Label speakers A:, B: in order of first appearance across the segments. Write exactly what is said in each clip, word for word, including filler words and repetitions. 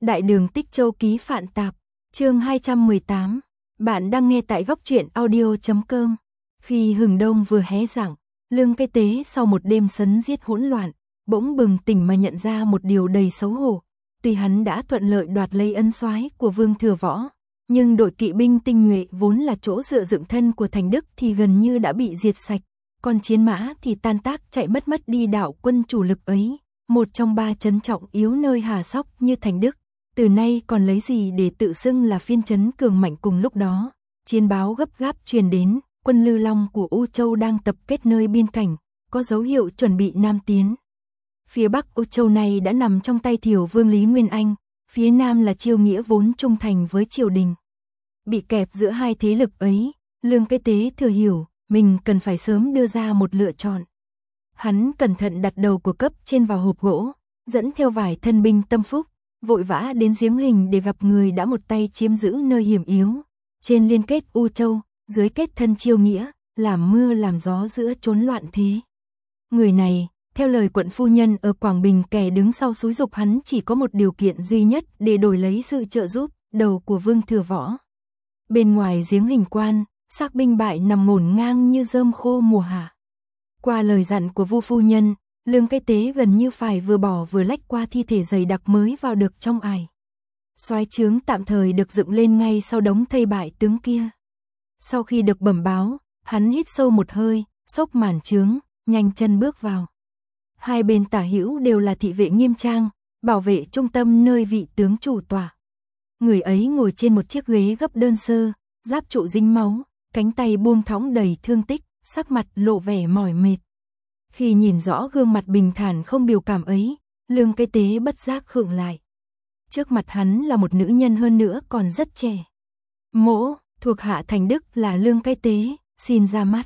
A: Đại đường Tích Châu ký Phạn Tạp, chương hai trăm mười tám. Bạn đang nghe tại góc truyện audio chấm com. Khi hừng đông vừa hé rạng, Lương Cây Tế sau một đêm sấn giết hỗn loạn, bỗng bừng tỉnh mà nhận ra một điều đầy xấu hổ. Tuy hắn đã thuận lợi đoạt lấy ân soái của Vương Thừa Võ, nhưng đội kỵ binh tinh nhuệ vốn là chỗ dựa dựng thân của Thành Đức thì gần như đã bị diệt sạch, còn chiến mã thì tan tác chạy mất mất đi đạo quân chủ lực ấy, một trong ba trấn trọng yếu nơi Hà Sóc như Thành Đức. Từ nay còn lấy gì để tự xưng là phiên trấn cường mạnh. Cùng lúc đó, chiến báo gấp gáp truyền đến, quân Lư Long của U Châu đang tập kết nơi biên cảnh, có dấu hiệu chuẩn bị nam tiến. Phía Bắc U Châu này đã nằm trong tay Thiểu Vương Lý Nguyên Anh, phía Nam là Chiêu Nghĩa vốn trung thành với triều đình. Bị kẹp giữa hai thế lực ấy, Lương Cây Tế thừa hiểu, mình cần phải sớm đưa ra một lựa chọn. Hắn cẩn thận đặt đầu của cấp trên vào hộp gỗ, dẫn theo vài thân binh tâm phúc, vội vã đến Giếng Hình để gặp người đã một tay chiếm giữ nơi hiểm yếu. Trên liên kết U Châu, dưới kết thân Chiêu Nghĩa, làm mưa làm gió giữa chốn loạn thế. Người này, theo lời quận phu nhân ở Quảng Bình, kẻ đứng sau xúi giục hắn chỉ có một điều kiện duy nhất để đổi lấy sự trợ giúp, đầu của Vương Thừa Võ. Bên ngoài Giếng Hình quan, xác binh bại nằm ngổn ngang như rơm khô mùa hạ. Qua lời dặn của Vu phu nhân, Lương Cây Tế gần như phải vừa bỏ vừa lách qua thi thể dày đặc mới vào được trong ải. Soái trướng tạm thời được dựng lên ngay sau đống thây bại tướng kia. Sau khi được bẩm báo, hắn hít sâu một hơi, xốc màn trướng, nhanh chân bước vào. Hai bên tả hữu đều là thị vệ nghiêm trang, bảo vệ trung tâm nơi vị tướng chủ tọa. Người ấy ngồi trên một chiếc ghế gấp đơn sơ, giáp trụ dính máu, cánh tay buông thõng đầy thương tích, sắc mặt lộ vẻ mỏi mệt. Khi nhìn rõ gương mặt bình thản không biểu cảm ấy, Lương Cây Tế bất giác khựng lại. Trước mặt hắn là một nữ nhân, hơn nữa còn rất trẻ. Mỗ, thuộc hạ Thành Đức là Lương Cây Tế, xin ra mắt.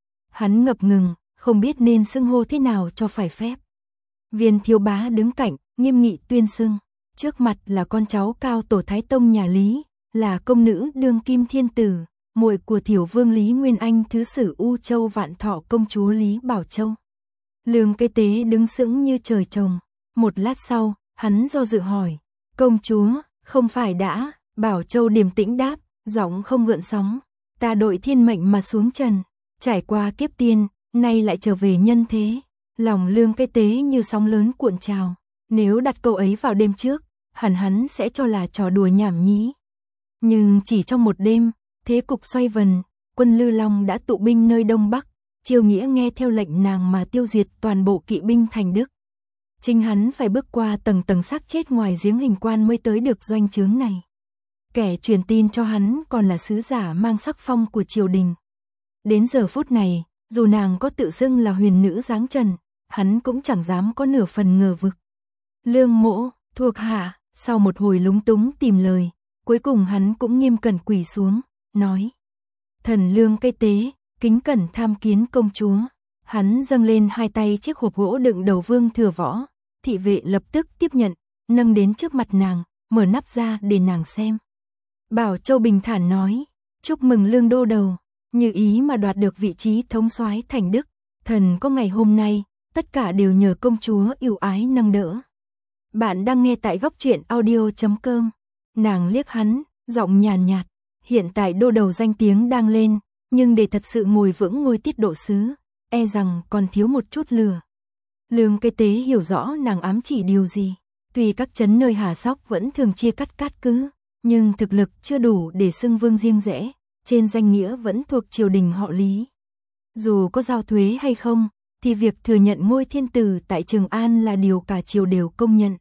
A: Hắn ngập ngừng, không biết nên xưng hô thế nào cho phải phép. Viên thiếu bá đứng cạnh, nghiêm nghị tuyên xưng. Trước mặt là con cháu cao tổ Thái Tông nhà Lý, là công nữ đương kim thiên tử, muội của Thiểu Vương Lý Nguyên Anh, thứ sử U Châu Vạn Thọ công chúa Lý Bảo Châu. Lương Cây Tế đứng sững như trời trồng. Một lát sau, hắn do dự hỏi, công chúa, không phải đã? Bảo Châu điềm tĩnh đáp, giọng không gợn sóng, ta đội thiên mệnh mà xuống trần, trải qua kiếp tiên, nay lại trở về nhân thế. Lòng Lương Cây Tế như sóng lớn cuộn trào, nếu đặt câu ấy vào đêm trước, hẳn hắn sẽ cho là trò đùa nhảm nhí. Nhưng chỉ trong một đêm, thế cục xoay vần, quân Lư Long đã tụ binh nơi Đông Bắc. Chiêu Nghĩa nghe theo lệnh nàng mà tiêu diệt toàn bộ kỵ binh Thành Đức. Chính hắn phải bước qua tầng tầng xác chết ngoài Giếng Hình quan mới tới được doanh trướng này. Kẻ truyền tin cho hắn còn là sứ giả mang sắc phong của triều đình. Đến giờ phút này, dù nàng có tự xưng là huyền nữ dáng trần, hắn cũng chẳng dám có nửa phần ngờ vực. Lương mỗ, thuộc hạ, sau một hồi lúng túng tìm lời, cuối cùng hắn cũng nghiêm cẩn quỳ xuống, nói: thần Lương Cây Tế, kính cẩn tham kiến công chúa. Hắn dâng lên hai tay chiếc hộp gỗ đựng đầu Vương Thừa Võ, thị vệ lập tức tiếp nhận, nâng đến trước mặt nàng, mở nắp ra để nàng xem. Bảo Châu bình thản nói: chúc mừng Lương đô đầu, như ý mà đoạt được vị trí thống soái Thành Đức, thần có ngày hôm nay, tất cả đều nhờ công chúa ưu ái nâng đỡ. Bạn đang nghe tại góc truyện audio chấm com. Nàng liếc hắn, giọng nhàn nhạt, hiện tại đô đầu danh tiếng đang lên, nhưng để thật sự ngồi vững ngôi tiết độ sứ, e rằng còn thiếu một chút lửa. Lương Cây Tế hiểu rõ nàng ám chỉ điều gì. Tuy các trấn nơi Hà Sóc vẫn thường chia cắt cát cứ, nhưng thực lực chưa đủ để xưng vương riêng rẽ, trên danh nghĩa vẫn thuộc triều đình họ Lý. Dù có giao thuế hay không, thì việc thừa nhận ngôi thiên tử tại Trường An là điều cả triều đều công nhận.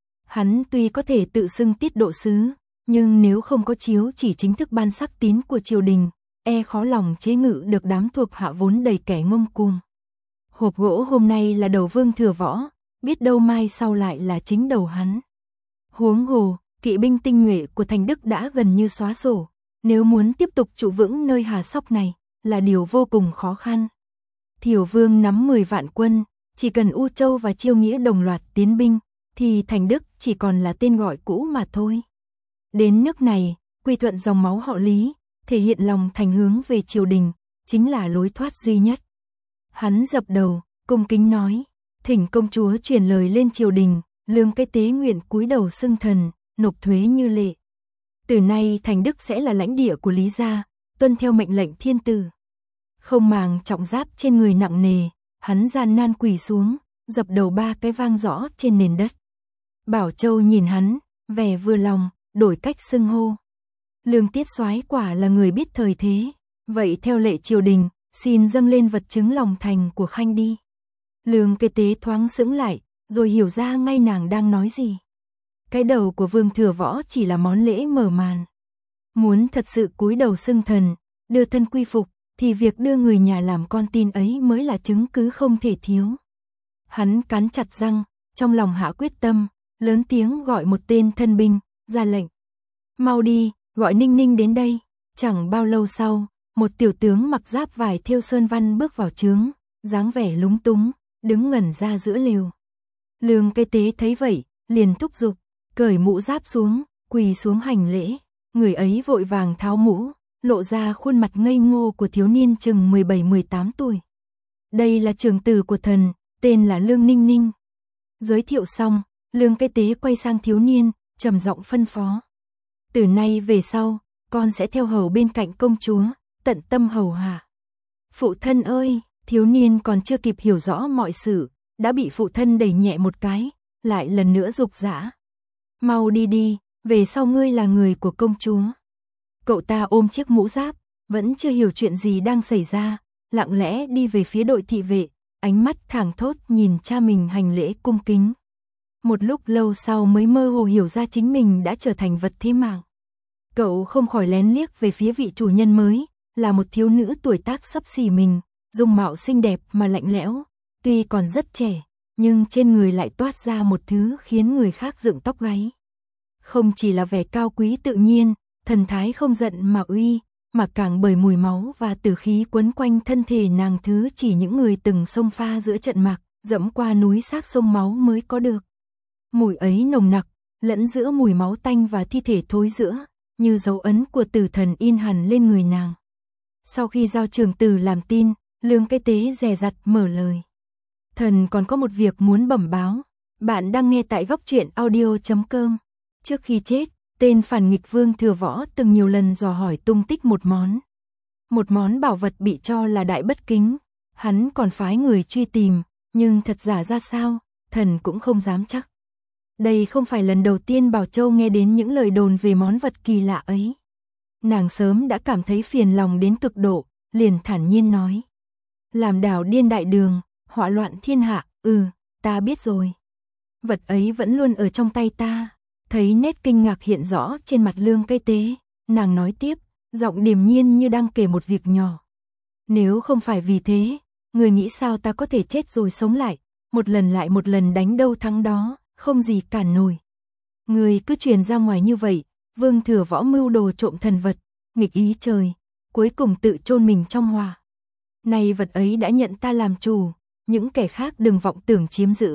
A: Hắn tuy có thể tự xưng tiết độ sứ, nhưng nếu không có chiếu chỉ chính thức ban sắc tín của triều đình, e khó lòng chế ngự được đám thuộc hạ vốn đầy kẻ ngông cuồng. Hộp gỗ hôm nay là đầu Vương Thừa Võ, biết đâu mai sau lại là chính đầu hắn. Huống hồ, kỵ binh tinh nhuệ của Thành Đức đã gần như xóa sổ, nếu muốn tiếp tục trụ vững nơi Hà Sóc này là điều vô cùng khó khăn. Thiểu Vương nắm mười vạn quân, chỉ cần U Châu và Chiêu Nghĩa đồng loạt tiến binh, thì Thành Đức chỉ còn là tên gọi cũ mà thôi. Đến nước này, quy thuận dòng máu họ Lý, thể hiện lòng thành hướng về triều đình, chính là lối thoát duy nhất. Hắn dập đầu, cung kính nói, thỉnh công chúa truyền lời lên triều đình. Lương Cây Tế nguyện cúi đầu xưng thần, nộp thuế như lệ. Từ nay Thành Đức sẽ là lãnh địa của Lý gia, tuân theo mệnh lệnh thiên tử. Không màng trọng giáp trên người nặng nề, hắn gian nan quỳ xuống, dập đầu ba cái vang rõ trên nền đất. Bảo Châu nhìn hắn, vẻ vừa lòng, đổi cách xưng hô. Lương Tiết Soái quả là người biết thời thế, vậy theo lệ triều đình, xin dâng lên vật chứng lòng thành của khanh đi. Lương Kế Tế thoáng sững lại, rồi hiểu ra ngay nàng đang nói gì. Cái đầu của Vương Thừa Võ chỉ là món lễ mở màn. Muốn thật sự cúi đầu xưng thần, đưa thân quy phục, thì việc đưa người nhà làm con tin ấy mới là chứng cứ không thể thiếu. Hắn cắn chặt răng, trong lòng hạ quyết tâm, lớn tiếng gọi một tên thân binh, ra lệnh. Mau đi, gọi Ninh Ninh đến đây. Chẳng bao lâu sau, một tiểu tướng mặc giáp vải thêu sơn văn bước vào trướng, dáng vẻ lúng túng, đứng ngẩn ra giữa lều. Lương Kế Tế thấy vậy, liền thúc giục, cởi mũ giáp xuống, quỳ xuống hành lễ. Người ấy vội vàng tháo mũ, lộ ra khuôn mặt ngây ngô của thiếu niên chừng mười bảy mười tám tuổi. Đây là trưởng tử của thần, tên là Lương Ninh Ninh. Giới thiệu xong, Lương Kế Tế quay sang thiếu niên, trầm giọng phân phó. Từ nay về sau, con sẽ theo hầu bên cạnh công chúa, tận tâm hầu hạ. Phụ thân ơi, thiếu niên còn chưa kịp hiểu rõ mọi sự, đã bị phụ thân đẩy nhẹ một cái, lại lần nữa dục dã. Mau đi đi, về sau ngươi là người của công chúa. Cậu ta ôm chiếc mũ giáp, vẫn chưa hiểu chuyện gì đang xảy ra, lặng lẽ đi về phía đội thị vệ, ánh mắt thảng thốt nhìn cha mình hành lễ cung kính. Một lúc lâu sau mới mơ hồ hiểu ra chính mình đã trở thành vật thế mạng. Cậu không khỏi lén liếc về phía vị chủ nhân mới, là một thiếu nữ tuổi tác xấp xỉ mình, dung mạo xinh đẹp mà lạnh lẽo, tuy còn rất trẻ, nhưng trên người lại toát ra một thứ khiến người khác dựng tóc gáy. Không chỉ là vẻ cao quý tự nhiên, thần thái không giận mà uy, mà càng bởi mùi máu và tử khí quấn quanh thân thể nàng thứ chỉ những người từng xông pha giữa trận mạc, dẫm qua núi xác sông máu mới có được. Mùi ấy nồng nặc, lẫn giữa mùi máu tanh và thi thể thối rữa, như dấu ấn của tử thần in hẳn lên người nàng. Sau khi giao trưởng tử làm tin, Lương Kế Tế dè dặt mở lời. Thần còn có một việc muốn bẩm báo. Bạn đang nghe tại góc truyện audio chấm com. Trước khi chết, tên phản nghịch Vương Thừa Võ từng nhiều lần dò hỏi tung tích một món. Một món bảo vật bị cho là đại bất kính. Hắn còn phái người truy tìm, nhưng thật giả ra sao, thần cũng không dám chắc. Đây không phải lần đầu tiên Bảo Châu nghe đến những lời đồn về món vật kỳ lạ ấy. Nàng sớm đã cảm thấy phiền lòng đến cực độ, liền thản nhiên nói. Làm đảo điên đại đường, họa loạn thiên hạ, ừ, ta biết rồi. Vật ấy vẫn luôn ở trong tay ta. Thấy nét kinh ngạc hiện rõ trên mặt Lương Kế Tế, nàng nói tiếp, giọng điềm nhiên như đang kể một việc nhỏ. Nếu không phải vì thế, người nghĩ sao ta có thể chết rồi sống lại, một lần lại một lần đánh đâu thắng đó, không gì cản nổi. Người cứ truyền ra ngoài như vậy, Vương Thừa Võ mưu đồ trộm thần vật, nghịch ý trời, cuối cùng tự chôn mình trong hỏa. Này vật ấy đã nhận ta làm chủ, những kẻ khác đừng vọng tưởng chiếm giữ.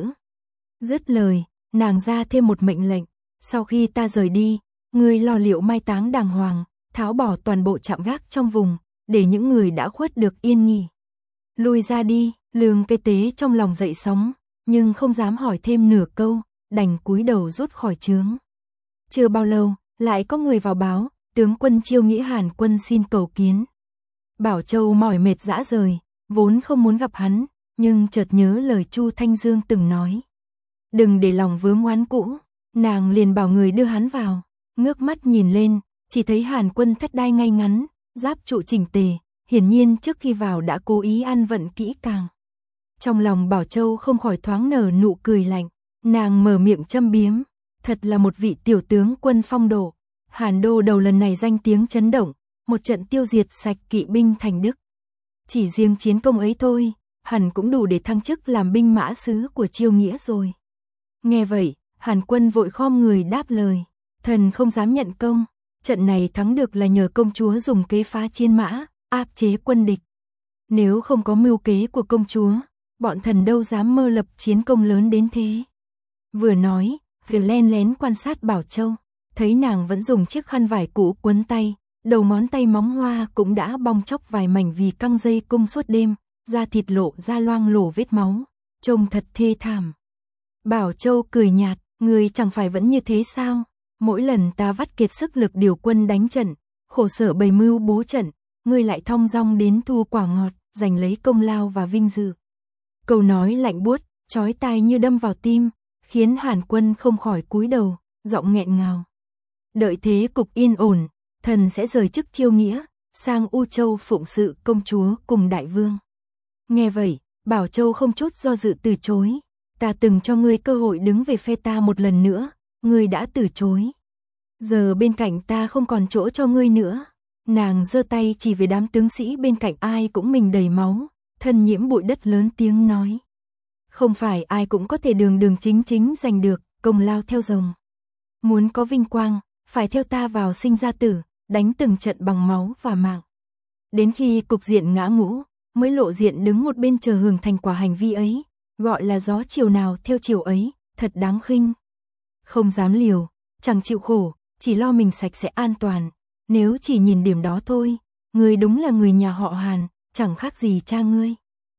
A: Dứt lời, nàng ra thêm một mệnh lệnh, sau khi ta rời đi, ngươi lo liệu mai táng đàng hoàng, tháo bỏ toàn bộ trạm gác trong vùng, để những người đã khuất được yên nghỉ. Lui ra đi, Lương Kế Tế trong lòng dậy sóng, nhưng không dám hỏi thêm nửa câu, đành cúi đầu rút khỏi trướng. Chưa bao lâu, lại có người vào báo, tướng quân Chiêu Nghĩa Hàn quân xin cầu kiến. Bảo Châu mỏi mệt dã rời, vốn không muốn gặp hắn, nhưng chợt nhớ lời Chu Thanh Dương từng nói. Đừng để lòng vướng oán cũ, nàng liền bảo người đưa hắn vào, ngước mắt nhìn lên, chỉ thấy Hàn quân thất đai ngay ngắn, giáp trụ chỉnh tề, hiển nhiên trước khi vào đã cố ý ăn vận kỹ càng. Trong lòng Bảo Châu không khỏi thoáng nở nụ cười lạnh, nàng mở miệng châm biếm, thật là một vị tiểu tướng quân phong độ. Hàn đô đầu lần này danh tiếng chấn động, một trận tiêu diệt sạch kỵ binh Thành Đức. Chỉ riêng chiến công ấy thôi, hẳn cũng đủ để thăng chức làm binh mã sứ của Chiêu Nghĩa rồi. Nghe vậy, Hàn quân vội khom người đáp lời, thần không dám nhận công, trận này thắng được là nhờ công chúa dùng kế phá chiến mã, áp chế quân địch. Nếu không có mưu kế của công chúa, bọn thần đâu dám mơ lập chiến công lớn đến thế. Vừa nói, vừa len lén quan sát Bảo Châu, thấy nàng vẫn dùng chiếc khăn vải cũ quấn tay, đầu ngón tay móng hoa cũng đã bong chóc vài mảnh vì căng dây cung suốt đêm, da thịt lộ ra loang lổ vết máu, trông thật thê thảm. Bảo Châu cười nhạt, người chẳng phải vẫn như thế sao? Mỗi lần ta vắt kiệt sức lực điều quân đánh trận, khổ sở bày mưu bố trận, ngươi lại thong dong đến thu quả ngọt, giành lấy công lao và vinh dự. Câu nói lạnh buốt, chói tai như đâm vào tim, khiến Hàn Quân không khỏi cúi đầu, giọng nghẹn ngào. Đợi thế cục yên ổn, thần sẽ rời chức chiêu nghĩa, sang U Châu phụng sự công chúa cùng đại vương. Nghe vậy, Bảo Châu không chút do dự từ chối. Ta từng cho ngươi cơ hội đứng về phe ta một lần nữa, ngươi đã từ chối. Giờ bên cạnh ta không còn chỗ cho ngươi nữa. Nàng giơ tay chỉ về đám tướng sĩ bên cạnh ai cũng mình đầy máu, thân nhiễm bụi đất lớn tiếng nói. Không phải ai cũng có thể đường đường chính chính giành được công lao theo rồng. Muốn có vinh quang, phải theo ta vào sinh ra tử, đánh từng trận bằng máu và mạng. Đến khi cục diện ngã ngũ, mới lộ diện đứng một bên chờ hưởng thành quả hành vi ấy, gọi là gió chiều nào theo chiều ấy, thật đáng khinh. Không dám liều, chẳng chịu khổ, chỉ lo mình sạch sẽ an toàn. Nếu chỉ nhìn điểm đó thôi, ngươi đúng là người nhà họ Hàn, chẳng khác gì cha ngươi.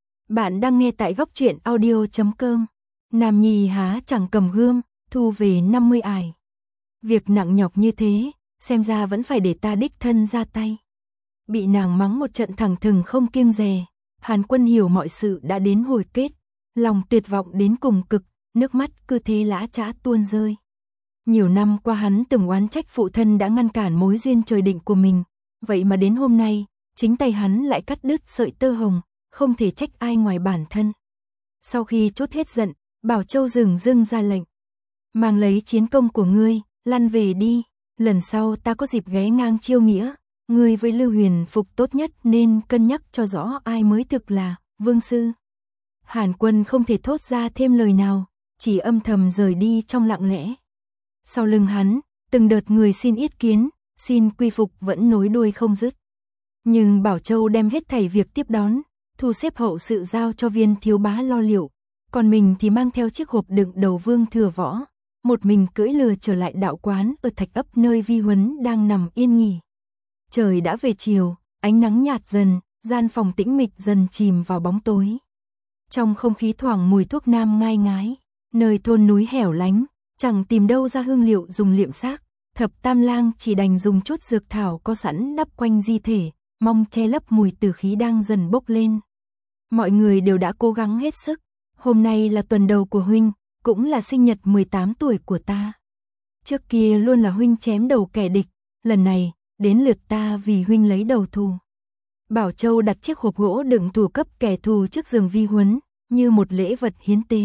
A: Bạn đang nghe tại góc truyện audio chấm com. Nam nhi há chẳng cầm gươm, thu về năm mươi ải. Việc nặng nhọc như thế, xem ra vẫn phải để ta đích thân ra tay. Bị nàng mắng một trận thẳng thừng không kiêng dè, Hàn Quân hiểu mọi sự đã đến hồi kết, lòng tuyệt vọng đến cùng cực, nước mắt cứ thế lã chã tuôn rơi. Nhiều năm qua hắn từng oán trách phụ thân đã ngăn cản mối duyên trời định của mình, vậy mà đến hôm nay, chính tay hắn lại cắt đứt sợi tơ hồng, không thể trách ai ngoài bản thân. Sau khi trút hết giận, Bảo Châu dừng dưng ra lệnh. Mang lấy chiến công của ngươi, lăn về đi, lần sau ta có dịp ghé ngang chiêu nghĩa, ngươi với Lưu Huyền Phục tốt nhất nên cân nhắc cho rõ ai mới thực là vương sư. Hàn Quân không thể thốt ra thêm lời nào, chỉ âm thầm rời đi trong lặng lẽ. Sau lưng hắn, từng đợt người xin yết kiến, xin quy phục vẫn nối đuôi không dứt. Nhưng Bảo Châu đem hết thảy việc tiếp đón, thu xếp hậu sự giao cho Viên thiếu bá lo liệu, còn mình thì mang theo chiếc hộp đựng đầu Vương Thừa Võ, một mình cưỡi lừa trở lại đạo quán ở Thạch Ấp nơi Vi Huấn đang nằm yên nghỉ. Trời đã về chiều, ánh nắng nhạt dần, gian phòng tĩnh mịch dần chìm vào bóng tối. Trong không khí thoảng mùi thuốc nam ngai ngái, nơi thôn núi hẻo lánh, chẳng tìm đâu ra hương liệu dùng liệm xác, Thập Tam Lang chỉ đành dùng chút dược thảo có sẵn đắp quanh di thể, mong che lấp mùi tử khí đang dần bốc lên. Mọi người đều đã cố gắng hết sức, hôm nay là tuần đầu của huynh, cũng là sinh nhật mười tám tuổi của ta. Trước kia luôn là huynh chém đầu kẻ địch, lần này, đến lượt ta vì huynh lấy đầu thù. Bảo Châu đặt chiếc hộp gỗ đựng thủ cấp kẻ thù trước giường Vi Huấn, như một lễ vật hiến tế.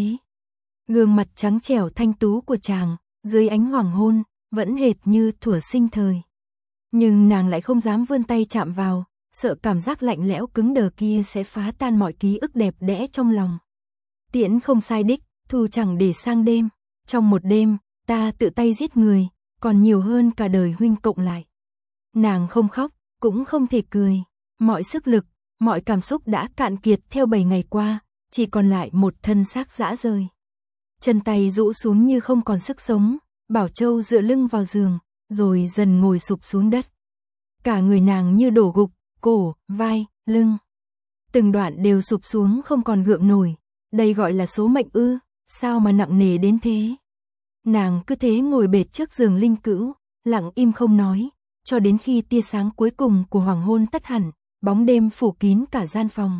A: Gương mặt trắng trẻo thanh tú của chàng, dưới ánh hoàng hôn, vẫn hệt như thuở sinh thời. Nhưng nàng lại không dám vươn tay chạm vào, sợ cảm giác lạnh lẽo cứng đờ kia sẽ phá tan mọi ký ức đẹp đẽ trong lòng. Tiễn không sai đích, thù chẳng để sang đêm. Trong một đêm, ta tự tay giết người, còn nhiều hơn cả đời huynh cộng lại. Nàng không khóc, cũng không thể cười. Mọi sức lực, mọi cảm xúc đã cạn kiệt theo bảy ngày qua, chỉ còn lại một thân xác rã rời. Chân tay rũ xuống như không còn sức sống, Bảo Châu dựa lưng vào giường, rồi dần ngồi sụp xuống đất. Cả người nàng như đổ gục, cổ, vai, lưng. Từng đoạn đều sụp xuống không còn gượng nổi. Đây gọi là số mệnh ư, sao mà nặng nề đến thế. Nàng cứ thế ngồi bệt trước giường linh cữu, lặng im không nói, cho đến khi tia sáng cuối cùng của hoàng hôn tắt hẳn, bóng đêm phủ kín cả gian phòng.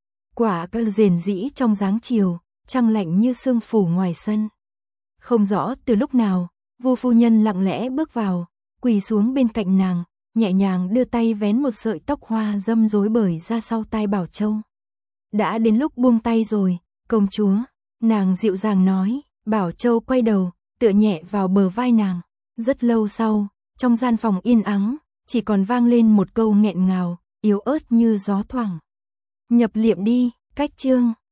A: Quả cơ rền rĩ trong dáng chiều, trăng lạnh như sương phủ ngoài sân. Không rõ từ lúc nào, Vu phu nhân lặng lẽ bước vào, quỳ xuống bên cạnh nàng, nhẹ nhàng đưa tay vén một sợi tóc hoa dâm rối bời ra sau tai Bảo Châu. Đã đến lúc buông tay rồi, công chúa, nàng dịu dàng nói. Bảo Châu quay đầu, tựa nhẹ vào bờ vai nàng. Rất lâu sau, trong gian phòng yên ắng, chỉ còn vang lên một câu nghẹn ngào, yếu ớt như gió thoảng. Nhập liệm đi, cách chương.